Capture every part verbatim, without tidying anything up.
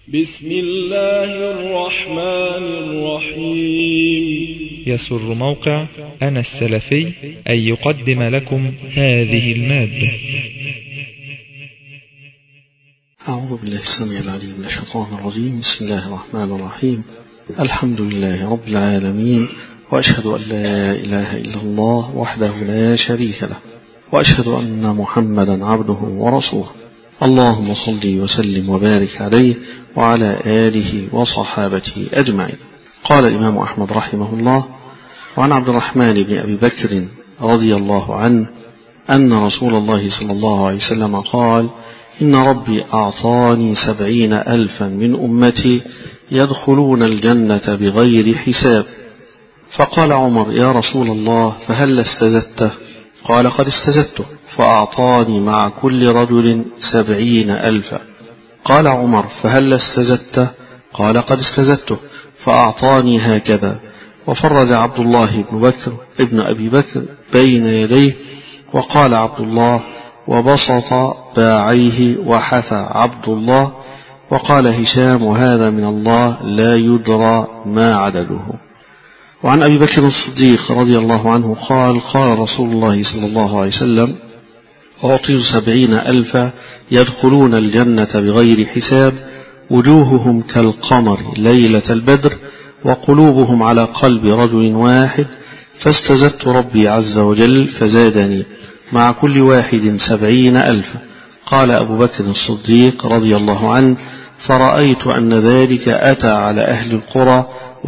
بسم الله الرحمن الرحيم. يسر موقع أنا السلفي أن يقدم لكم هذه المادة. أعوذ بالله السميع العليم من الشيطان الرجيم. بسم الله الرحمن الرحيم. الحمد لله رب العالمين، وأشهد أن لا إله إلا الله وحده لا شريك له، وأشهد أن محمدا عبده ورسوله. اللهم صل وسلم وبارك عليه وعلى آله وصحابته أجمعين. قال الإمام أحمد رحمه الله: وعن عبد الرحمن بن أبي بكر رضي الله عنه أن رسول الله صلى الله عليه وسلم قال: إن ربي أعطاني سبعين ألفا من أمتي يدخلون الجنة بغير حساب. فقال عمر: يا رسول الله، فهل استزدته؟ قال: قد استزدته. فأعطاني مع كل رجل سبعين ألفا. قال عمر: فهل استزدته؟ قال: قد استزدته. فأعطاني هكذا. وفرج عبد الله بن بكر ابن أبي بكر بين يديه، وقال عبد الله: وبسط باعيه وحثى عبد الله. وقال هشام: وهذا من الله لا يدرى ما عدده. وعن أبي بكر الصديق رضي الله عنه قال: قال رسول الله صلى الله عليه وسلم: أعطي سبعين ألفا يدخلون الجنة بغير حساب، وجوههم كالقمر ليلة البدر، وقلوبهم على قلب رجل واحد. فاستزدت ربي عز وجل فزادني مع كل واحد سبعين ألفا. قال أبو بكر الصديق رضي الله عنه: فرأيت أن ذلك أتى على أهل القرى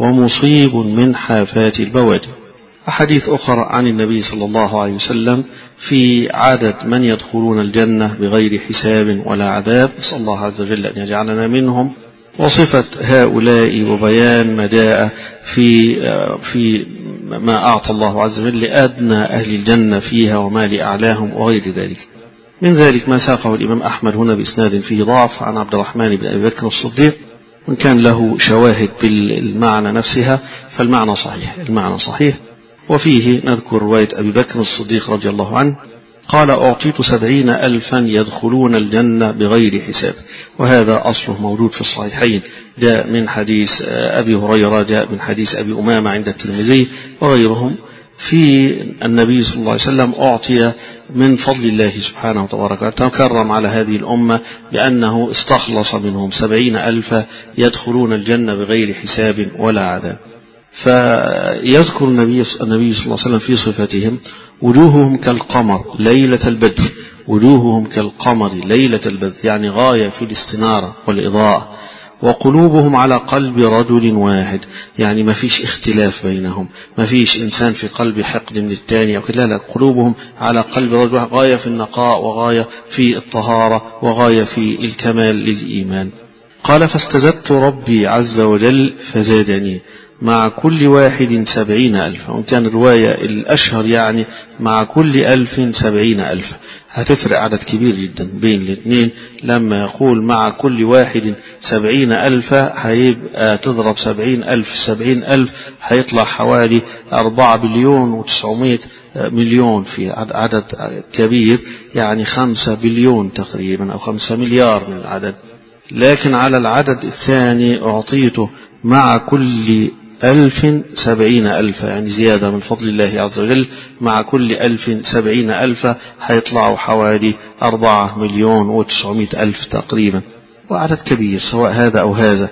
ومصيب من حافات البوادي. أحاديث أخرى عن النبي صلى الله عليه وسلم في عدد من يدخلون الجنة بغير حساب ولا عذاب، نسأل الله عز وجل أن يجعلنا منهم. وصفة هؤلاء وبيان ما جاء في في ما أعطى الله عز وجل لأدنى أهل الجنة فيها وما لأعلاهم وغير ذلك. من ذلك ما ساقه الإمام أحمد هنا بإسناد فيه ضعف عن عبد الرحمن بن أبي بكر الصديق، وإن كان له شواهد بالمعنى نفسها فالمعنى صحيح، المعنى صحيح. وفيه نذكر رواية أبي بكر الصديق رضي الله عنه قال: أعطيت سبعين ألفا يدخلون الجنة بغير حساب. وهذا أصله موجود في الصحيحين، جاء من حديث أبي هريرة، جاء من حديث أبي أمامة عند الترمذي وغيرهم، في النبي صلى الله عليه وسلم أعطي من فضل الله سبحانه وتعالى تكرم على هذه الأمة بأنه استخلص منهم سبعين ألفا يدخلون الجنة بغير حساب ولا عذاب. فيذكر النبي صلى الله عليه وسلم في صفتهم: وجوههم كالقمر ليلة البدر. وجوههم كالقمر ليلة البدر يعني غاية في الاستنارة والإضاءة. وقلوبهم على قلب رجل واحد يعني ما فيش اختلاف بينهم، ما فيش إنسان في قلب حقد من الثاني أو كلا، لا، قلوبهم على قلب رجل واحد، غاية في النقاء وغاية في الطهارة وغاية في الكمال للإيمان. قال: فاستزدت ربي عز وجل فزادني مع كل واحد سبعين ألف. وإن كان الرواية الأشهر يعني مع كل ألف سبعين ألف، هتفرق عدد كبير جدا بين الاثنين. لما يقول مع كل واحد سبعين ألف هيبقى تضرب سبعين ألف سبعين ألف هيطلع حوالي أربعة بليون وتسعمائة مليون، في عدد كبير يعني خمسة بليون تقريبا أو خمسة مليار من العدد. لكن على العدد الثاني أعطيته مع كل ألف سبعين ألف، يعني زيادة من فضل الله عز وجل. مع كل ألف سبعين ألف هيطلعوا حوالي أربعة مليون وتسعمائة ألف تقريبا، وعدد كبير سواء هذا أو هذا.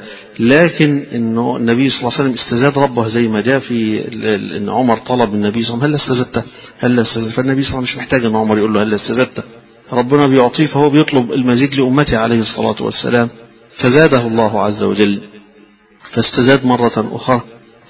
لكن إنه النبي صلى الله عليه وسلم استزاد ربه زي ما جاء في إن عمر طلب النبي صلى الله عليه وسلم: هل استزدته؟ هل استزدته؟ فالنبي صلى الله عليه وسلم مش محتاج إن عمر يقول له هل استزدته، ربنا بيعطيه، فهو بيطلب المزيد لأمته عليه الصلاة والسلام. فزاده الله عز وجل فاستزاد مرة أخرى،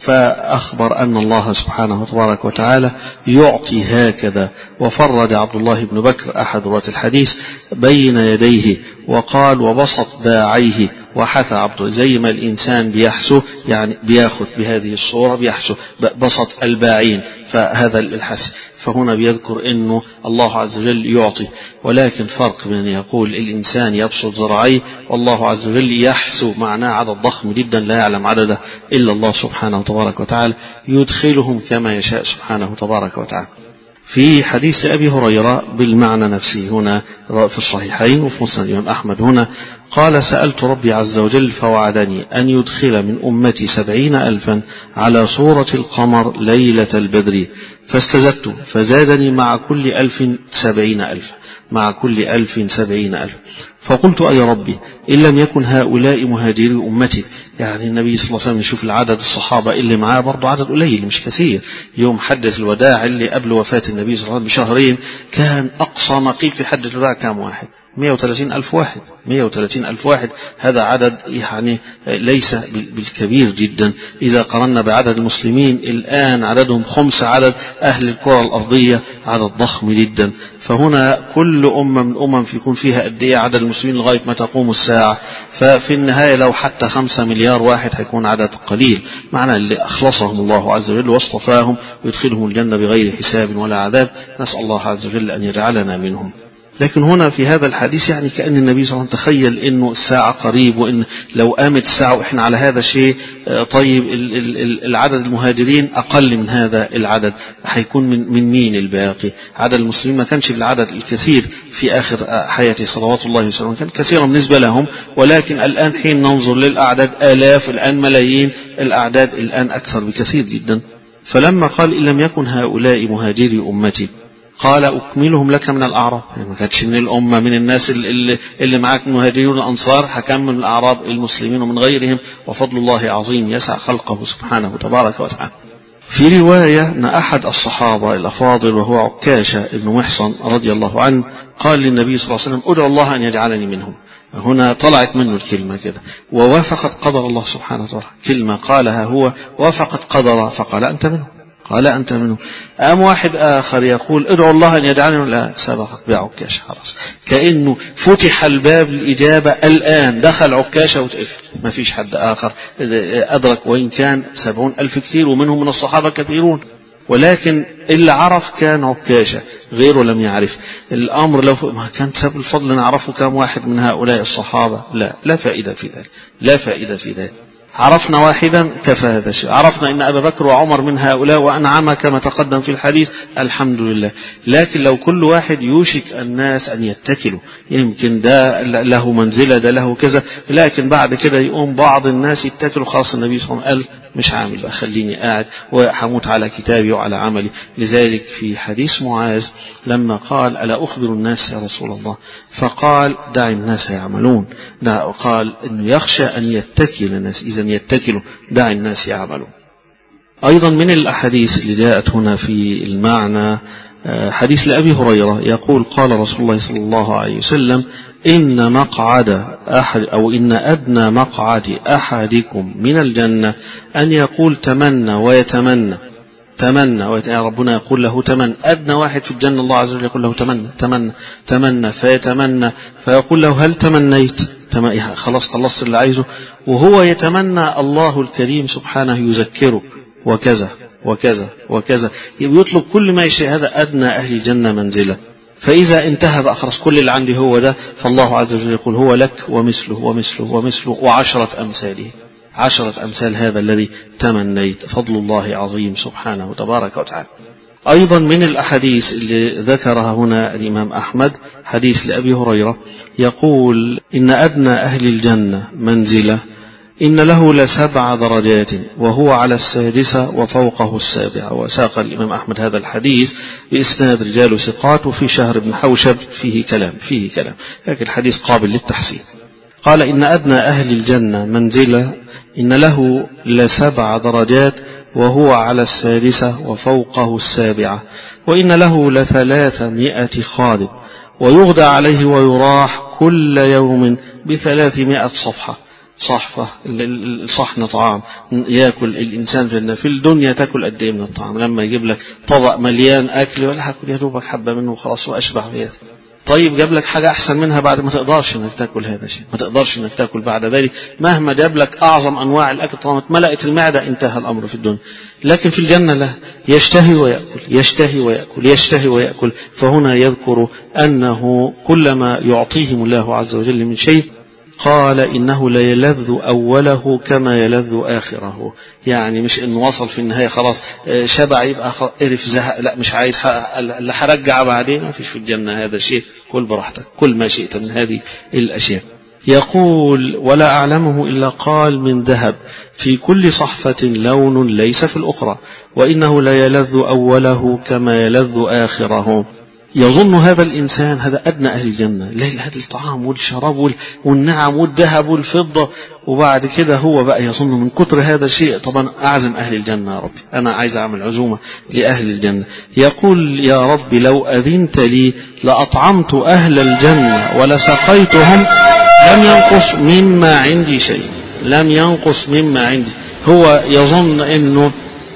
فأخبر أن الله سبحانه وتبارك وتعالى يعطي هكذا. وفرد عبد الله بن بكر أحد رواة الحديث بين يديه وقال: وبسط باعيه وحثى عبد، زي ما الإنسان بيحسو يعني بياخد بهذه الصورة بيحسو بسط الباعين، فهذا الحس. فهنا بيذكر أنه الله عز وجل يعطي، ولكن فرق بين يقول الإنسان يبسط ذراعيه والله عز وجل يحسو، معناه عدد ضخم جدا لا يعلم عدده إلا الله سبحانه وتبارك وتعالى، يدخلهم كما يشاء سبحانه وتبارك وتعالى. في حديث أبي هريرة بالمعنى نفسه هنا في الصحيحين وفي مسند الإمام أحمد هنا قال سألت ربي عز وجل فوعدني أن يدخل من أمتي سبعين ألفا على صورة القمر ليلة البدر فاستزدت فزادني مع كل ألف سبعين ألف مع كل ألف سبعين ألف فقلت أي ربي إن لم يكن هؤلاء مهاجري أمتي. يعني النبي صلى الله عليه وسلم يشوف العدد الصحابة اللي معاه برضو عدد قليل مش كثير. يوم حجة الوداع اللي قبل وفاة النبي صلى الله عليه وسلم بشهرين كان أقصى ما قيل في حجة الوداع كام واحد؟ مئة وثلاثين ألف واحد مئة وثلاثين ألف واحد. هذا عدد يعني ليس بالكبير جدا إذا قارنا بعدد المسلمين الآن عددهم خمس عدد أهل الكرة الأرضية، عدد ضخم جدا. فهنا كل أمة من أمم يكون فيها قد إيه عدد المسلمين لغاية ما تقوم الساعة. ففي النهاية لو حتى خمسة مليار واحد هيكون عدد قليل، معنى اللي أخلصهم الله عز وجل واصطفاهم ويدخلهم الجنة بغير حساب ولا عذاب. نسأل الله عز وجل أن يجعلنا منهم. لكن هنا في هذا الحديث يعني كأن النبي صلى الله عليه وسلم تخيل إنه الساعة قريب، وإن لو قامت الساعة وإحنا على هذا الشيء طيب العدد المهاجرين أقل من هذا العدد هيكون من, من مين الباقي؟ عدد المسلمين ما كانش بالعدد الكثير في آخر حياته صلوات الله وسلامه، كان كثيرا بالنسبة لهم، ولكن الآن حين ننظر للأعداد آلاف، الآن ملايين، الأعداد الآن أكثر بكثير جدا. فلما قال إن لم يكن هؤلاء مهاجري أمتي قال أكملهم لك من الأعراب. يعني ما كانتش من الأمة من الناس اللي, اللي معاك مهاجرون الأنصار، هكمل الأعراب المسلمين ومن غيرهم، وفضل الله عظيم يسع خلقه سبحانه تبارك وتعالى. في رواية أن أحد الصحابة الأفاضل وهو عكاشة ابن محصن رضي الله عنه قال للنبي صلى الله عليه وسلم أدعو الله أن يجعلني منهم. هنا طلعت منه الكلمة كده ووافقت قدر الله سبحانه وتعالى. كلمة قالها هو وافقت قدر فقال أنت منه، قال أنت منه. أم واحد آخر يقول ادعو الله أن يدعني، لا سبقت بعكاشة خلاص، كأنه فتح الباب الإجابة الآن، دخل عكاشة وتقفل، ما فيش حد آخر أدرك، وإن كان سبعون ألف كثير ومنهم من الصحابة كثيرون، ولكن اللي عرف كان عكاشة، غيره لم يعرف. الأمر لو ما كان سبب الفضل نعرفه كم واحد من هؤلاء الصحابة، لا لا فائدة في ذلك، لا فائدة في ذلك. عرفنا واحدا كفى هذا الشيء. عرفنا أن أبا بكر وعمر من هؤلاء وأنعم كما تقدم في الحديث، الحمد لله. لكن لو كل واحد يوشك الناس أن يتكلوا، يمكن ده له منزلة ده له كذا، لكن بعد كده يقوم بعض الناس يتكلوا، خلاص النبي صلى الله عليه وسلم قال مش عامل بقى، خليني قاعد وحموت على كتابي وعلى عملي. لذلك في حديث معاذ لما قال ألا أخبر الناس يا رسول الله، فقال دع الناس يعملون. قال أنه يخشى أن يتكل الناس، إذن يتكلوا، دع الناس يعملون. أيضا من الأحاديث اللي جاءت هنا في المعنى حديث لأبي هريرة يقول قال رسول الله صلى الله عليه وسلم إن مقعد أحد أو إن أدنى مقعد أحدكم من الجنة أن يقول تمنى ويتمنى تمنى ويتمنى، ربنا يقول له تمنى. أدنى واحد في الجنة الله عز وجل يقول له تمنى تمنى تمنى فيتمنى، فيقول له هل تمنيت؟ خلاص خلصت اللي عايزه، وهو يتمنى الله الكريم سبحانه يذكره وكذا وكذا وكذا، يطلب كل ما يشاء. هذا أدنى أهل الجنة منزلة. فإذا انتهى بقى خلاص كل اللي عندي هو ده، فالله عز وجل يقول هو لك ومثله ومثله ومثله وعشرة أمثاله، عشرة أمثال هذا الذي تمنيت. فضل الله عظيم سبحانه تبارك وتعالى. أيضا من الأحاديث اللي ذكرها هنا الإمام أحمد حديث لأبي هريرة يقول إن أدنى أهل الجنة منزلة إن له لسبع درجات وهو على السادسة وفوقه السابعة. وساق الإمام أحمد هذا الحديث بإسناد رجال ثقات، وفي شهر بن حوشب فيه كلام فيه كلام لكن الحديث قابل للتحسين. قال إن أدنى أهل الجنة منزلة إن له لسبع درجات وهو على السادسة وفوقه السابعة، وإن له لثلاثمائة خادم ويغدى عليه ويراح كل يوم بثلاثمائة صفحة. صحفة الصحن طعام يأكل الإنسان في في الدنيا، تأكل قد إيه من الطعام؟ لما يجيب لك طبق مليان أكل ولا هاكل يا دوبك حبة منه وخلاص وأشبع بهذا. طيب جاب لك حاجة أحسن منها بعد، ما تقدرش إنك تأكل هذا الشيء، ما تقدرش إنك تأكل بعد ذلك. مهما جاب لك أعظم أنواع الأكل طالما ملأت المعدة انتهى الأمر في الدنيا. لكن في الجنة لا، يشتهي ويأكل يشتهي ويأكل يشتهي ويأكل. فهنا يذكر أنه كلما يعطيهم الله عز وجل من شيء قال إنه لا يلذ أوله كما يلذ آخره. يعني مش إنه وصل في النهاية خلاص شبع يبقى قرف زهق، لا مش عايز اللي هرجع بعدين، ما فيش في الجنة هذا الشيء. كل براحتك، كل ما شئت من هذه الأشياء. يقول ولا أعلمه إلا قال من ذهب في كل صحفة لون ليس في الأخرى، وإنه لا يلذ أوله كما يلذ آخره. يظن هذا الإنسان هذا أدنى أهل الجنة، ليل هذا الطعام والشراب والنعم والذهب والفضة، وبعد كده هو بقى يظن من كتر هذا الشيء طبعا أعزم أهل الجنة يا ربي، أنا عايز أعمل عزومة لأهل الجنة. يقول يا ربي لو أذنت لي لأطعمت أهل الجنة ولسقيتهم لم ينقص مما عندي شيء، لم ينقص مما عندي. هو يظن أنه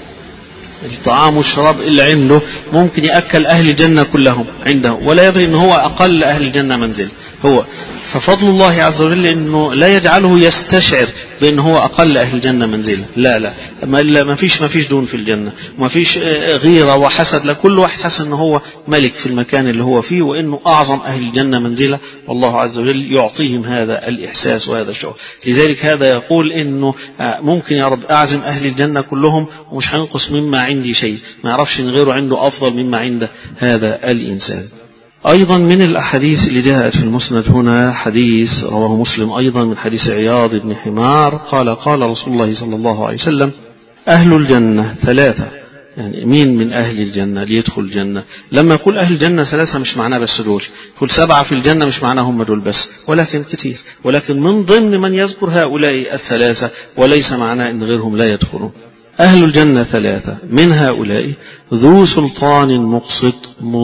الطعام والشراب اللي عنده ممكن يأكل أهل الجنة كلهم عنده، ولا يدري أنه هو أقل أهل الجنة منزل. هو ففضل الله عز وجل أنه لا يجعله يستشعر بأنه هو أقل أهل الجنة منزلا، لا لا ما فيش ما فيش دون في الجنة، ما فيش غيرة وحسد، لكل واحد حس أنه هو ملك في المكان اللي هو فيه، وأنه أعظم أهل الجنة منزلة، والله عز وجل يعطيهم هذا الإحساس وهذا الشعور. لذلك هذا يقول أنه ممكن يا رب أعزم أهل الجنة كلهم ومش هينقص مما عندي شيء، ما يعرفش أن غيره عنده أفضل مما عند هذا الإنسان. أيضا من الأحاديث اللي جاءت في المسند هنا حديث رواه مسلم أيضا من حديث عياض بن حمار قال قال رسول الله صلى الله عليه وسلم أهل الجنة ثلاثة. يعني مين من أهل الجنة ليدخل الجنة؟ لما يقول أهل الجنة ثلاثة مش معناه بس دول، يقول سبعة في الجنة مش معناه هم دول بس، ولكن كتير، ولكن من ضمن من يذكر هؤلاء الثلاثة، وليس معناه أن غيرهم لا يدخلون. أهل الجنة ثلاثة، من هؤلاء ذو سلطان مقسط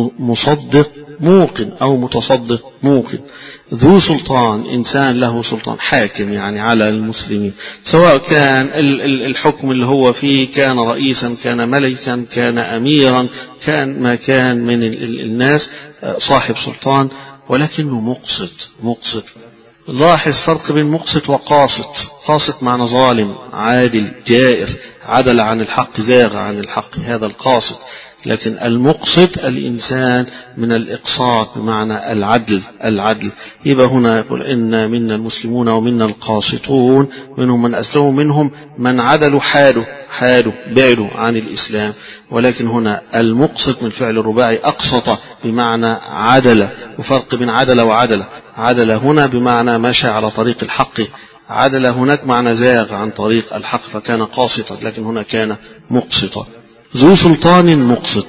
مصدق موقن أو متصدق موقن. ذو سلطان إنسان له سلطان، حاكم يعني على المسلمين، سواء كان الحكم اللي هو فيه كان رئيسا كان ملكا كان أميرا كان ما كان من الناس، صاحب سلطان، ولكنه مقسط. مقسط لاحظ فرق بين مقسط وقاسط. قاسط معنى ظالم عادل جائر، عدل عن الحق زاغ عن الحق، هذا القاسط. لكن المقسط الإنسان من الإقساط بمعنى العدل. العدل يبقى هنا يقول إن منا المسلمون ومنا القاسطون، منهم من أسلموا منهم من عدلوا حاله حاله بعدوا عن الإسلام. ولكن هنا المقسط من فعل الرباعي أقسط بمعنى عدل، وفرق بين عدل وعدل. عدل هنا بمعنى مشى على طريق الحق، عدل هناك معنى زاغ عن طريق الحق فكان قاسطا، لكن هنا كان مقسطا. ذو سلطان مقسط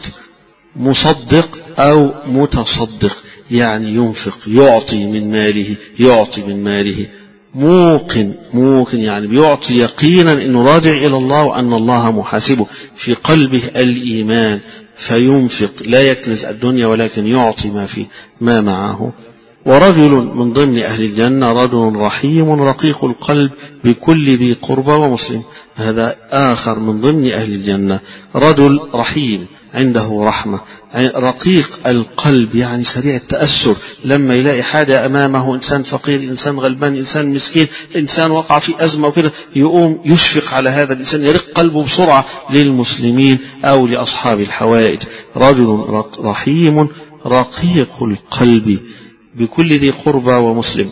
مصدق أو متصدق، يعني ينفق يعطي من ماله يعطي من ماله. موقن موقن يعني بيعطي يقينا أنه راجع إلى الله وأن الله محاسبه، في قلبه الإيمان فينفق، لا يكنز الدنيا ولكن يعطي ما فيه ما معه. ورجل من ضمن أهل الجنة رجل رحيم رقيق القلب بكل ذي قربى ومسلم. هذا آخر من ضمن أهل الجنة، رجل رحيم عنده رحمة، رقيق القلب يعني سريع التأثر، لما يلاقي حاجة أمامه إنسان فقير إنسان غلبان إنسان مسكين إنسان وقع في أزمة وكده يقوم يشفق على هذا الإنسان، يرق قلبه بسرعة للمسلمين أو لأصحاب الحوائج. رجل رحيم رقيق القلب بكل ذي قربى ومسلم.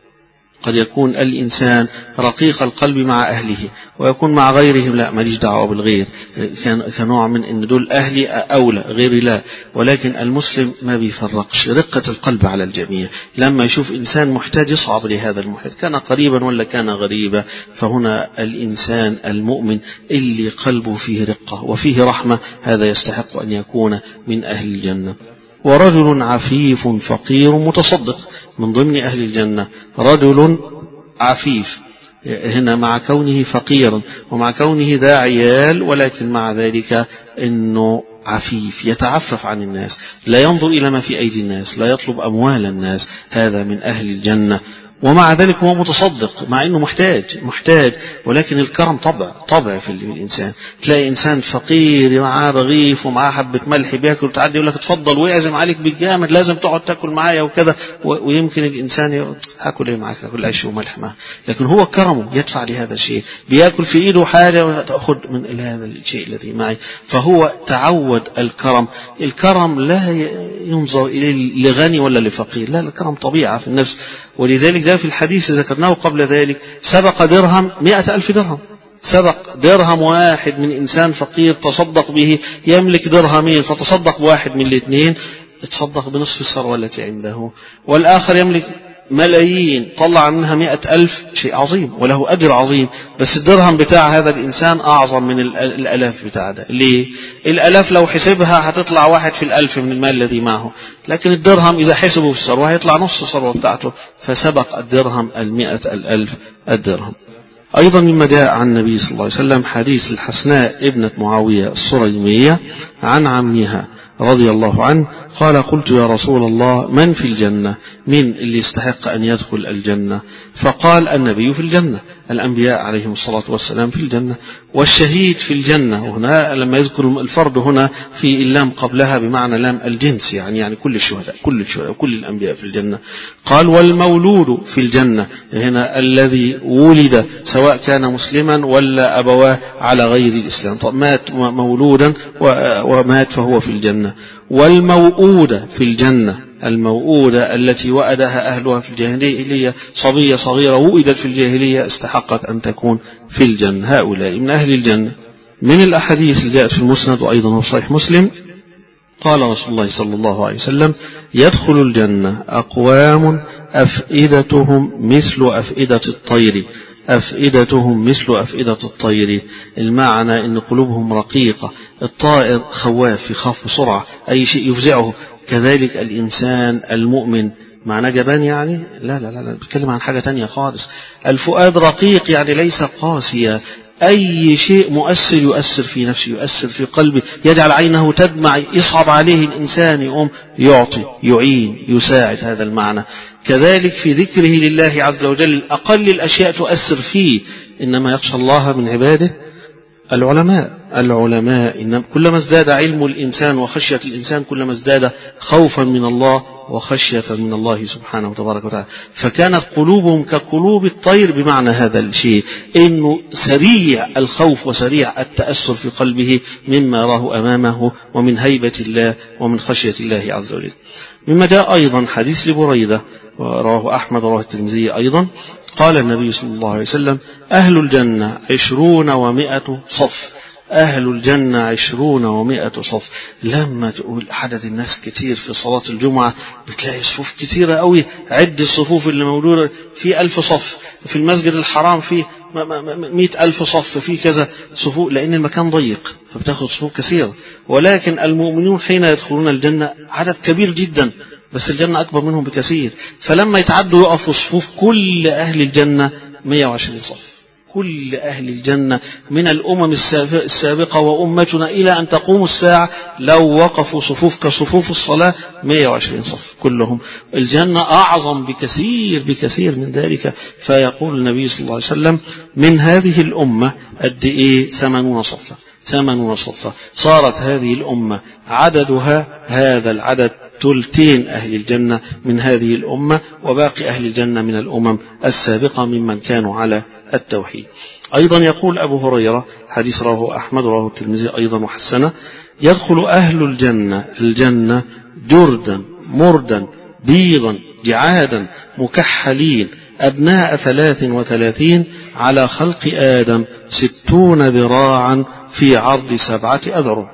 قد يكون الإنسان رقيق القلب مع أهله ويكون مع غيرهم لا ماليش دعوة بالغير، كنوع من أن دول أهلي أولى غيري لا، ولكن المسلم ما بيفرقش، رقة القلب على الجميع. لما يشوف إنسان محتاج يصعب لهذا المحتاج كان قريبا ولا كان غريبا، فهنا الإنسان المؤمن اللي قلبه فيه رقة وفيه رحمة هذا يستحق أن يكون من أهل الجنة. ورجل عفيف فقير متصدق من ضمن أهل الجنة، رجل عفيف هنا مع كونه فقيرا ومع كونه ذا عيال، ولكن مع ذلك أنه عفيف يتعفف عن الناس، لا ينظر إلى ما في أيدي الناس، لا يطلب أموال الناس، هذا من أهل الجنة. ومع ذلك هو متصدق مع أنه محتاج محتاج ولكن الكرم طبع طبع في الإنسان. تلاقي إنسان فقير معاه رغيف ومعاه حبة ملح بياكل وتعدي يقول لك اتفضل ويعزم عليك بالجامد لازم تقعد تاكل معايا وكذا، ويمكن الإنسان يقول هاكل ايه معاك، هاكل عيش وملح معاه، لكن هو كرمه يدفع لهذا الشيء، بياكل في إيده حاجة وتأخذ من هذا الشيء الذي معي، فهو تعود الكرم. الكرم لا ينظر إليه لغني ولا لفقير، لا الكرم طبيعة في النفس. ولذلك جاء في الحديث ذكرناه قبل ذلك سبق درهم مئة ألف درهم، سبق درهم واحد من إنسان فقير تصدق به يملك درهمين فتصدق بواحد من الاثنين تصدق بنصف الثروة التي عنده، والآخر يملك ملايين طلع منها مئة ألف، شيء عظيم وله أجر عظيم، بس الدرهم بتاع هذا الإنسان أعظم من الألاف بتاع ده. ليه؟ الألاف لو حسبها هتطلع واحد في الألف من المال الذي معه، لكن الدرهم إذا حسبه في الثروة هيطلع نص الثروة بتاعته، فسبق الدرهم المئة الألف الدرهم. أيضا مما جاء عن النبي صلى الله عليه وسلم حديث الحسناء ابنة معاوية الصريمية عن عمها رضي الله عنه قال: قلت يا رسول الله من في الجنة؟ من اللي يستحق أن يدخل الجنة؟ فقال: النبي في الجنة، الأنبياء عليهم الصلاة والسلام في الجنة، والشهيد في الجنة. وهنا لما يذكر الفرد هنا في اللام قبلها بمعنى لام الجنس، يعني يعني كل الشهداء كل الشهداء كل الأنبياء في الجنة. قال: والمولود في الجنة، هنا الذي ولد سواء كان مسلما ولا أبواه على غير الإسلام، طب مات مولودا ومات فهو في الجنة. والموؤودة في الجنة، الموؤودة التي وأدها أهلها في الجاهلية، صبية صغيرة وؤدت في الجاهلية استحقت أن تكون في الجنة، هؤلاء من أهل الجنة. من الأحاديث اللي جاءت في المسند وأيضا في صحيح مسلم قال رسول الله صلى الله عليه وسلم: يدخل الجنة أقوام أفئدتهم مثل أفئدة الطير، أفئدتهم مثل أفئدة الطير، المعنى أن قلوبهم رقيقة، الطائر خواف يخاف بسرعة أي شيء يفزعه، كذلك الإنسان المؤمن معنى جبان يعني لا لا لا, لا. بتكلم عن حاجة تانية خالص. الفؤاد رقيق يعني ليس قاسيا، أي شيء مؤثر يؤثر في نفسه يؤثر في قلبه، يجعل عينه تدمع، يصعب عليه الإنسان يقوم يعطي يعين يساعد، هذا المعنى. كذلك في ذكره لله عز وجل أقل الأشياء تؤثر فيه، إنما يخشى الله من عباده العلماء. العلماء إنما كلما ازداد علم الإنسان وخشية الإنسان كلما ازداد خوفا من الله وخشية من الله سبحانه وتبارك وتعالى. فكانت قلوبهم كقلوب الطير بمعنى هذا الشيء، إنه سريع الخوف وسريع التأثر في قلبه مما يراه أمامه ومن هيبة الله ومن خشية الله عز وجل. مما جاء أيضا حديث لبريدة رواه أحمد ورواه الترمذي أيضا قال النبي صلى الله عليه وسلم: أهل الجنة عشرون ومائة صف، أهل الجنة عشرون ومائة صف. لما تقول عدد الناس كتير في صلاة الجمعة بتلاقي صفوف كتيرة قوي، عد الصفوف اللي موجودة في ألف صف، في المسجد الحرام في مئة ألف صف، في كذا صفوف، لأن المكان ضيق فبتاخد صفوف كثيرة. ولكن المؤمنون حين يدخلون الجنة عدد كبير جدا، بس الجنة أكبر منهم بكثير، فلما يتعدوا يقفوا صفوف كل أهل الجنة مئة وعشرين صف، كل أهل الجنة من الأمم السابقة وأمتنا إلى أن تقوم الساعة لو وقفوا صفوف كصفوف الصلاة مئة وعشرين صف كلهم. الجنة أعظم بكثير بكثير من ذلك. فيقول النبي صلى الله عليه وسلم: من هذه الأمة قد إيه؟ ثمانون صفة، ثمانون صفة. صارت هذه الأمة عددها هذا العدد ثلثين أهل الجنة من هذه الأمة، وباقي أهل الجنة من الأمم السابقة ممن كانوا على التوحيد. أيضا يقول أبو هريرة حديث رواه أحمد ورواه الترمذي أيضا وحسنه: يدخل أهل الجنة الجنة جردا مردا بيضا جعادا مكحلين أبناء ثلاث وثلاثين على خلق آدم ستون ذراعا في عرض سبعة أذرع.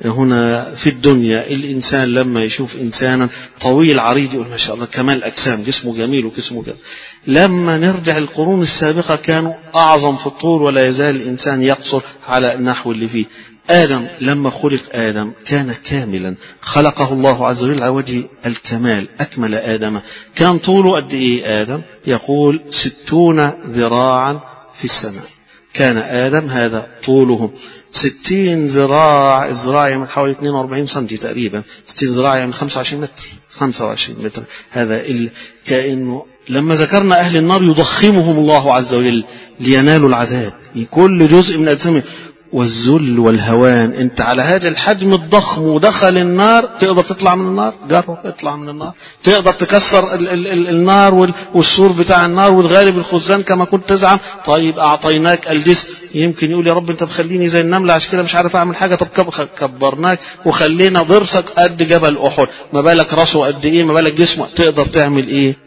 هنا في الدنيا الإنسان لما يشوف إنسانا طويل عريض يقول ما شاء الله كمال أجسام، جسمه جميل وجسمه جميل. لما نرجع القرون السابقة كانوا أعظم في الطول، ولا يزال الإنسان يقصر على النحو اللي فيه. آدم لما خلق آدم كان كاملا، خلقه الله عز وجل على وجه الكمال، أكمل آدم. كان طوله قد إيه آدم؟ يقول ستون ذراعا في السماء. كان آدم هذا طوله ستين ذراع، الذراع يعني حوالي اثنين وأربعين سنتي تقريبا، ستين ذراع يعني خمسة وعشرين متر، خمسة وعشرين متر. هذا كأنه لما ذكرنا أهل النار يضخمهم الله عز وجل لينالوا العذاب، كل جزء من أجسامهم والذل والهوان. انت على هذا الحجم الضخم ودخل النار، تقدر تطلع من النار؟ جرب اطلع من النار. تقدر تكسر ال ال ال النار والسور بتاع النار وتغالب الخزان كما كنت تزعم؟ طيب اعطيناك الجسم. يمكن يقول يا رب انت بخليني زي النملة عشان كده مش عارف اعمل حاجة. طب كبرناك وخلينا ضرسك قد جبل احد، ما بالك راسه قد ايه، ما بالك جسمه، تقدر تعمل ايه؟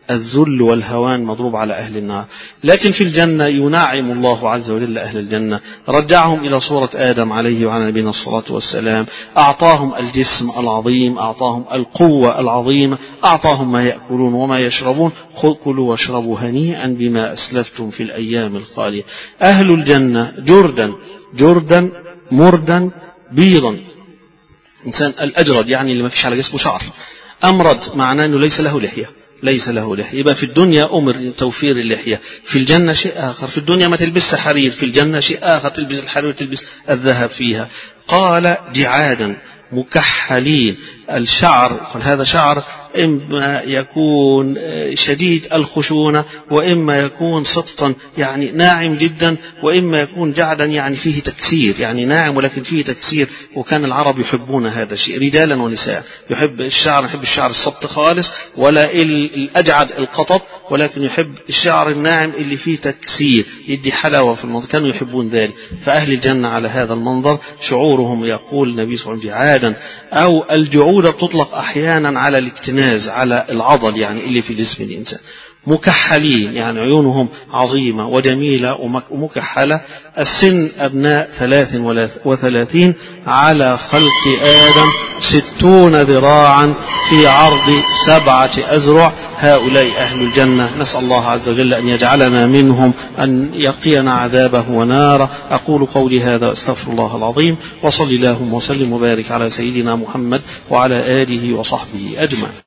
الذل والهوان مضروب على أهل النار. لكن في الجنة ينعم الله عز وجل أهل الجنة، رجعهم إلى صورة آدم عليه وعلى نبينا الصلاة والسلام، أعطاهم الجسم العظيم، أعطاهم القوة العظيمة، أعطاهم ما يأكلون وما يشربون، كلوا واشربوا هنيئا بما أسلفتم في الأيام الخالية. أهل الجنة جردا جردا مردا بيضا، إنسان الأجرد يعني اللي ما فيش على جسمه شعر، أمرد معناه أنه ليس له لحية، ليس له لحية. يبقى في الدنيا أمر توفير اللحية، في الجنة شيء آخر. في الدنيا ما تلبس حرير، في الجنة شيء آخر، تلبس الحرير وتلبس الذهب فيها. قال جعادا مكحلين، الشعر هذا شعر إما يكون شديد الخشونة، وإما يكون سبطا يعني ناعم جدا، وإما يكون جعدا يعني فيه تكسير، يعني ناعم ولكن فيه تكسير. وكان العرب يحبون هذا الشيء رجالا ونساء، يحب الشعر، يحب الشعر السبط خالص ولا الأجعد القطط، ولكن يحب الشعر الناعم اللي فيه تكسير يدي حلاوة في المنظر، كانوا يحبون ذلك. فأهل الجنة على هذا المنظر شعورهم، يقول النبي صلى الله عليه وسلم جعادا، أو الجعودة تطلق أحيانا على الاكتناز، على العضل يعني اللي في جسم الإنسان. مكحلين يعني عيونهم عظيمة وجميلة ومكحلة. السن أبناء ثلاث وثلاثين، على خلق آدم ستون ذراعا في عرض سبعة أذرع. هؤلاء أهل الجنة، نسأل الله عز وجل أن يجعلنا منهم، أن يقينا عذابه وناره. أقول قولي هذا أستغفر الله العظيم، وصل اللهم وسلم وبارك على سيدنا محمد وعلى آله وصحبه أجمعين.